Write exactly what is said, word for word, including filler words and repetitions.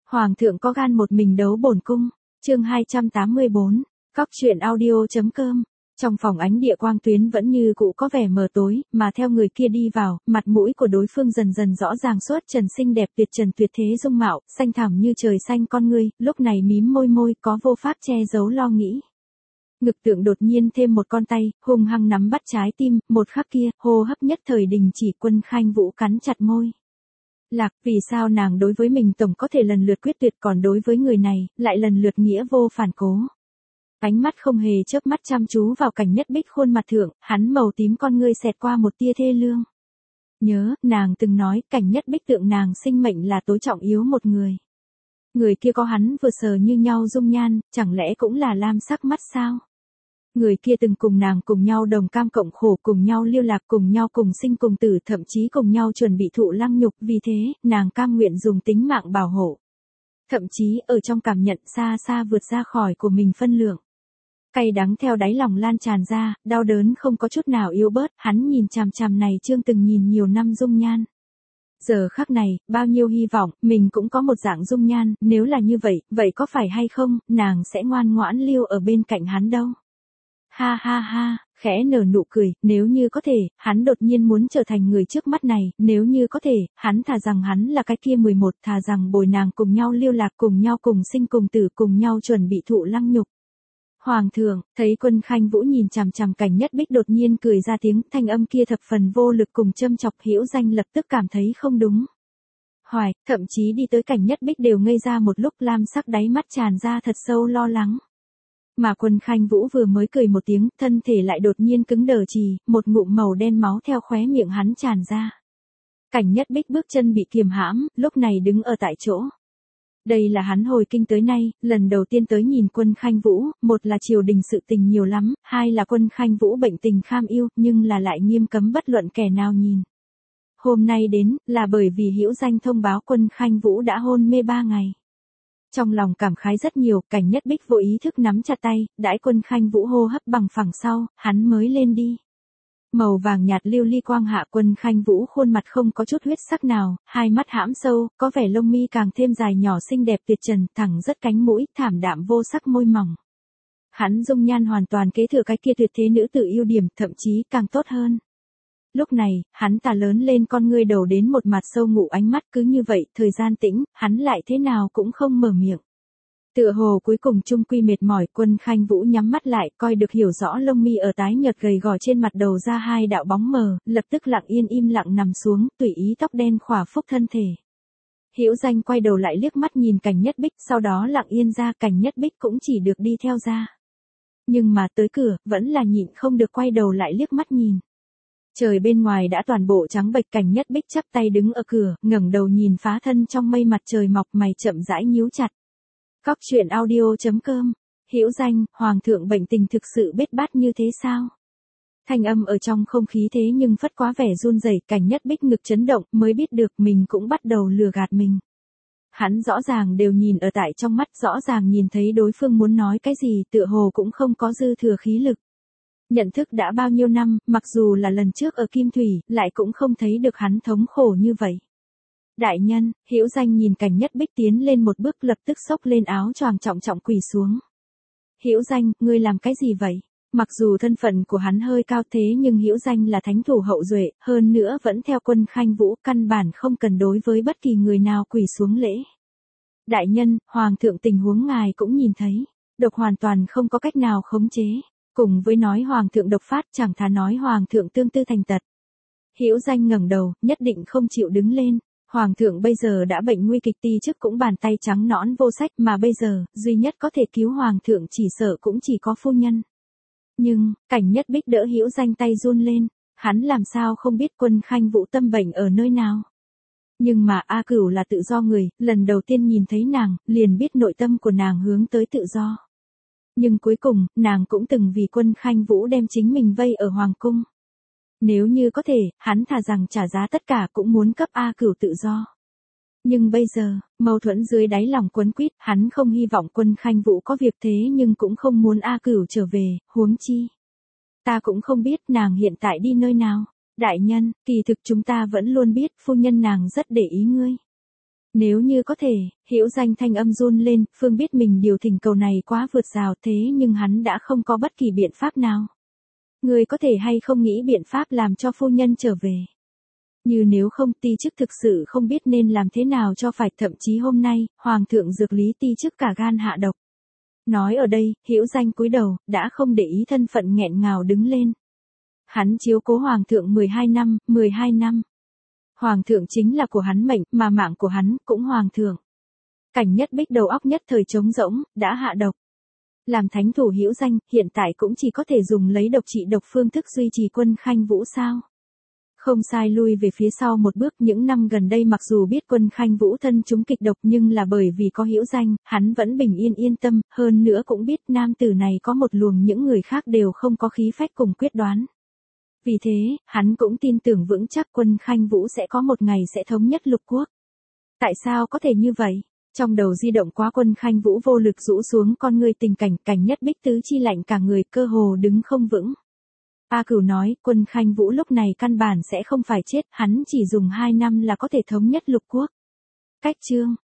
Hoàng thượng có gan một mình đấu bổn cung. Chương hai trăm tám mươi bốn. Cóc truyện audio.com. Trong phòng ánh địa quang tuyến vẫn như cũ có vẻ mờ tối, mà theo người kia đi vào, mặt mũi của đối phương dần dần rõ ràng suốt trần xinh đẹp tuyệt trần tuyệt thế dung mạo, xanh thẳm như trời xanh con ngươi, lúc này mím môi môi có vô pháp che giấu lo nghĩ. Ngực tượng đột nhiên thêm một con tay, hung hăng nắm bắt trái tim, một khắc kia, hô hấp nhất thời đình chỉ. Quân Khanh Vũ cắn chặt môi. Lạc, vì sao nàng đối với mình tổng có thể lần lượt quyết tuyệt, còn đối với người này, lại lần lượt nghĩa vô phản cố. Ánh mắt không hề chớp mắt chăm chú vào Cảnh Nhất Bích khuôn mặt thượng, hắn màu tím con ngươi xẹt qua một tia thê lương. Nhớ, nàng từng nói, Cảnh Nhất Bích tượng nàng sinh mệnh là tối trọng yếu một người. Người kia có hắn vừa sờ như nhau dung nhan, chẳng lẽ cũng là lam sắc mắt sao? Người kia từng cùng nàng cùng nhau đồng cam cộng khổ, cùng nhau lưu lạc, cùng nhau cùng sinh cùng tử, thậm chí cùng nhau chuẩn bị thụ lăng nhục, vì thế, nàng cam nguyện dùng tính mạng bảo hộ. Thậm chí, ở trong cảm nhận xa xa vượt ra khỏi của mình phân lượng. Cay đắng theo đáy lòng lan tràn ra, đau đớn không có chút nào yếu bớt, hắn nhìn chằm chằm này Trương từng nhìn nhiều năm dung nhan. Giờ khắc này, bao nhiêu hy vọng, mình cũng có một dạng dung nhan, nếu là như vậy, vậy có phải hay không, nàng sẽ ngoan ngoãn lưu ở bên cạnh hắn đâu. Ha ha ha, khẽ nở nụ cười, nếu như có thể, hắn đột nhiên muốn trở thành người trước mắt này, nếu như có thể, hắn thà rằng hắn là cái kia mười một, thà rằng bồi nàng cùng nhau lưu lạc, cùng nhau cùng sinh cùng tử, cùng nhau chuẩn bị thụ lăng nhục. Hoàng thượng, thấy Quân Khanh Vũ nhìn chằm chằm Cảnh Nhất Bích đột nhiên cười ra tiếng, thanh âm kia thập phần vô lực cùng châm chọc. Hữu Danh lập tức cảm thấy không đúng. Hoài, thậm chí đi tới Cảnh Nhất Bích đều ngây ra một lúc, lam sắc đáy mắt tràn ra thật sâu lo lắng. Mà Quân Khanh Vũ vừa mới cười một tiếng, thân thể lại đột nhiên cứng đờ trì, một ngụm màu đen máu theo khóe miệng hắn tràn ra. Cảnh Nhất Bích bước chân bị kiềm hãm, lúc này đứng ở tại chỗ. Đây là hắn hồi kinh tới nay, lần đầu tiên tới nhìn Quân Khanh Vũ, một là triều đình sự tình nhiều lắm, hai là Quân Khanh Vũ bệnh tình kham yêu, nhưng là lại nghiêm cấm bất luận kẻ nào nhìn. Hôm nay đến, là bởi vì Hữu Danh thông báo Quân Khanh Vũ đã hôn mê ba ngày. Trong lòng cảm khái rất nhiều, Cảnh Nhất Bích vô ý thức nắm chặt tay, đãi Quân Khanh Vũ hô hấp bằng phẳng sau, hắn mới lên đi. Màu vàng nhạt lưu ly quang hạ, Quân Khanh Vũ khuôn mặt không có chút huyết sắc nào, hai mắt hãm sâu, có vẻ lông mi càng thêm dài nhỏ xinh đẹp tuyệt trần, thẳng rất cánh mũi, thảm đạm vô sắc môi mỏng. Hắn dung nhan hoàn toàn kế thừa cái kia tuyệt thế nữ tử ưu điểm, thậm chí càng tốt hơn. Lúc này, hắn ta lớn lên con ngươi đầu đến một mặt sâu ngụ ánh mắt, cứ như vậy, thời gian tĩnh, hắn lại thế nào cũng không mở miệng. Tựa hồ cuối cùng chung quy mệt mỏi, Quân Khanh Vũ nhắm mắt lại, coi được hiểu rõ lông mi ở tái nhợt gầy gò trên mặt đầu ra hai đạo bóng mờ, lập tức lặng yên im lặng nằm xuống, tùy ý tóc đen khỏa phúc thân thể. Hữu Danh quay đầu lại liếc mắt nhìn Cảnh Nhất Bích, sau đó lặng yên ra, Cảnh Nhất Bích cũng chỉ được đi theo ra. Nhưng mà tới cửa, vẫn là nhịn không được quay đầu lại liếc mắt nhìn. Trời bên ngoài đã toàn bộ trắng bệch, Cảnh Nhất Bích chắp tay đứng ở cửa, ngẩng đầu nhìn phá thân trong mây mặt trời mọc, mày chậm rãi nhíu chặt. Cóc truyện audio.com. Hữu Danh, Hoàng thượng bệnh tình thực sự bết bát như thế sao? Thanh âm ở trong không khí thế nhưng phất quá vẻ run rẩy, Cảnh Nhất Bích ngực chấn động, mới biết được mình cũng bắt đầu lừa gạt mình. Hắn rõ ràng đều nhìn ở tại trong mắt, rõ ràng nhìn thấy đối phương muốn nói cái gì, tựa hồ cũng không có dư thừa khí lực. Nhận thức đã bao nhiêu năm, mặc dù là lần trước ở Kim Thủy, lại cũng không thấy được hắn thống khổ như vậy. Đại nhân, Hữu Danh nhìn Cảnh Nhất Bích tiến lên một bước, lập tức xốc lên áo choàng trọng trọng quỳ xuống. Hữu Danh, ngươi làm cái gì vậy? Mặc dù thân phận của hắn hơi cao thế nhưng Hữu Danh là thánh thủ hậu duệ, hơn nữa vẫn theo Quân Khanh Vũ, căn bản không cần đối với bất kỳ người nào quỳ xuống lễ. Đại nhân, Hoàng thượng tình huống ngài cũng nhìn thấy, độc hoàn toàn không có cách nào khống chế. Cùng với nói Hoàng thượng độc phát, chẳng thà nói Hoàng thượng tương tư thành tật. Hữu Danh ngẩng đầu, nhất định không chịu đứng lên. Hoàng thượng bây giờ đã bệnh nguy kịch, ti chức cũng bàn tay trắng nõn vô sách, mà bây giờ, duy nhất có thể cứu Hoàng thượng chỉ sợ cũng chỉ có phu nhân. Nhưng, Cảnh Nhất Bích đỡ Hữu Danh tay run lên, hắn làm sao không biết Quân Khanh Vũ tâm bệnh ở nơi nào. Nhưng mà A Cửu là tự do người, lần đầu tiên nhìn thấy nàng, liền biết nội tâm của nàng hướng tới tự do. Nhưng cuối cùng, nàng cũng từng vì Quân Khanh Vũ đem chính mình vây ở Hoàng cung. Nếu như có thể, hắn thà rằng trả giá tất cả cũng muốn cấp A Cửu tự do. Nhưng bây giờ, mâu thuẫn dưới đáy lòng quấn quýt, hắn không hy vọng Quân Khanh Vũ có việc thế nhưng cũng không muốn A Cửu trở về, huống chi. Ta cũng không biết nàng hiện tại đi nơi nào. Đại nhân, kỳ thực chúng ta vẫn luôn biết phu nhân nàng rất để ý ngươi. Nếu như có thể, Hữu Danh thanh âm run lên, Phương biết mình điều thỉnh cầu này quá vượt rào thế nhưng hắn đã không có bất kỳ biện pháp nào. Người có thể hay không nghĩ biện pháp làm cho phu nhân trở về. Như nếu không ti chức thực sự không biết nên làm thế nào cho phải, thậm chí hôm nay, Hoàng thượng dược lý ti chức cả gan hạ độc. Nói ở đây, Hữu Danh cúi đầu, đã không để ý thân phận nghẹn ngào đứng lên. Hắn chiếu cố Hoàng thượng mười hai năm, mười hai năm. Hoàng thượng chính là của hắn mệnh, mà mạng của hắn cũng Hoàng thượng. Cảnh Nhất Bích đầu óc nhất thời trống rỗng, đã hạ độc. Làm thánh thủ Hữu Danh, hiện tại cũng chỉ có thể dùng lấy độc trị độc phương thức duy trì Quân Khanh Vũ sao. Không sai, lui về phía sau một bước, những năm gần đây mặc dù biết Quân Khanh Vũ thân chúng kịch độc nhưng là bởi vì có Hữu Danh, hắn vẫn bình yên yên tâm, hơn nữa cũng biết nam tử này có một luồng những người khác đều không có khí phách cùng quyết đoán. Vì thế, hắn cũng tin tưởng vững chắc Quân Khanh Vũ sẽ có một ngày sẽ thống nhất lục quốc. Tại sao có thể như vậy? Trong đầu di động quá, Quân Khanh Vũ vô lực rũ xuống con người, tình cảnh Cảnh Nhất Bích tứ chi lạnh cả người, cơ hồ đứng không vững. A Cửu nói, Quân Khanh Vũ lúc này căn bản sẽ không phải chết, hắn chỉ dùng hai năm là có thể thống nhất lục quốc. Cách chương